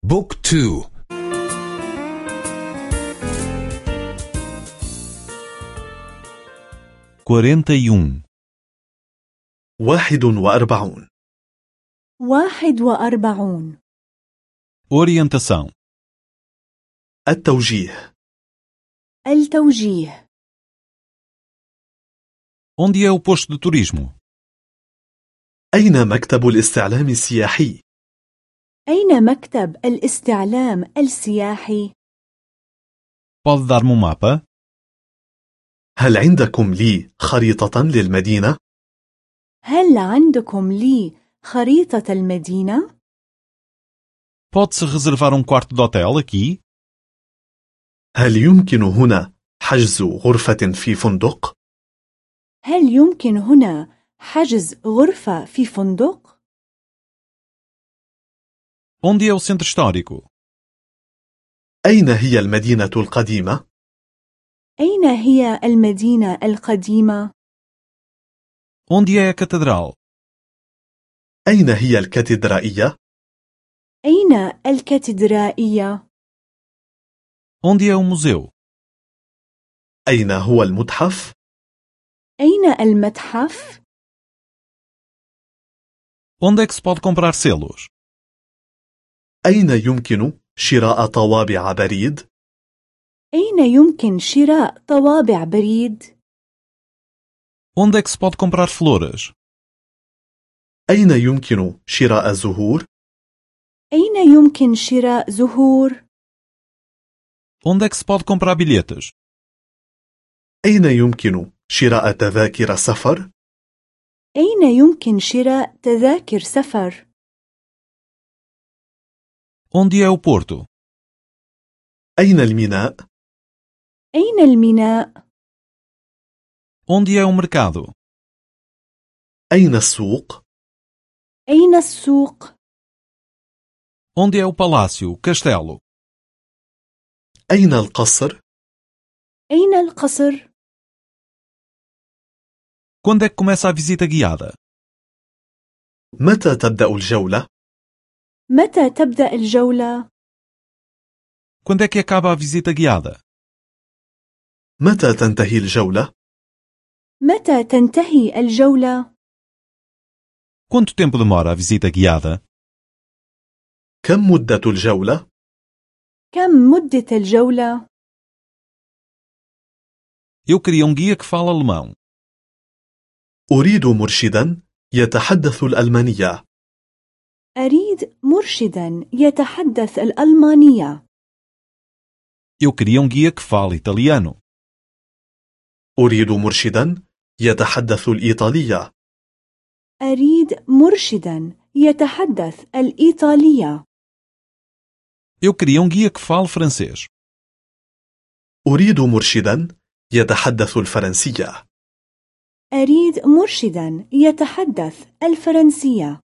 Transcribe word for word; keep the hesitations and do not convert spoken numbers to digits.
بوك تو. quarenta e um. واحد وأربعون. واحد وأربعون. Orientação. التوجيه. التوجيه. Onde é o posto de turismo? أين مكتب الاستعلام السياحي؟ أين مكتب الاستعلام السياحي؟ Pode dar-me um mapa? هل عندكم لي خريطة للمدينة؟ هل عندكم لي خريطة المدينة؟ Pode-se reservar um quarto de hotel aqui? هل يمكن هنا حجز غرفة في فندق؟ هل يمكن هنا حجز غرفة في فندق؟ Onde é o centro histórico? أين هي المدينة القديمة؟ أين هي المدينة القديمة؟ Onde é a catedral? أين هي الكاتدرائية؟ أين الكاتدرائية؟ Onde é o museu? أين هو المتحف؟ أين المتحف؟ Onde é que se pode comprar selos? أين يمكن شراء طوابع بريد؟ أين يمكن شراء طوابع بريد؟ Onde é que se pode comprar flores? أين يمكن شراء زهور؟ أين يمكن شراء زهور؟ Onde é que se pode comprar bilhetes? أين يمكن شراء تذاكر سفر؟ أين يمكن شراء تذاكر سفر؟ Onde é o porto? أين الميناء؟ أين الميناء؟ Onde é o mercado? أين السوق؟ أين السوق؟ Onde é o palácio, castelo? أين القصر؟ أين القصر؟ Quando é que começa a visita guiada? متى تبدأ الجولة؟ متى تبدأ الجولة؟ Quando é que acaba a visita guiada? متى تنتهي الجولة؟ متى تنتهي الجولة؟ Quanto tempo demora a visita guiada? كم مدة الجولة؟ كم مدة الجولة؟ Eu queria um guia que fala alemão. أريد مرشدا يتحدث الألمانية. أريد مرشدا يتحدث الألمانية. Eu queria um guia que fale italiano. أريد مرشدا يتحدث الإيطالية. أريد مرشدا يتحدث الإيطالية. Eu queria um guia que fale francês. أريد مرشدا يتحدث الفرنسية. أريد مرشدا يتحدث الفرنسية.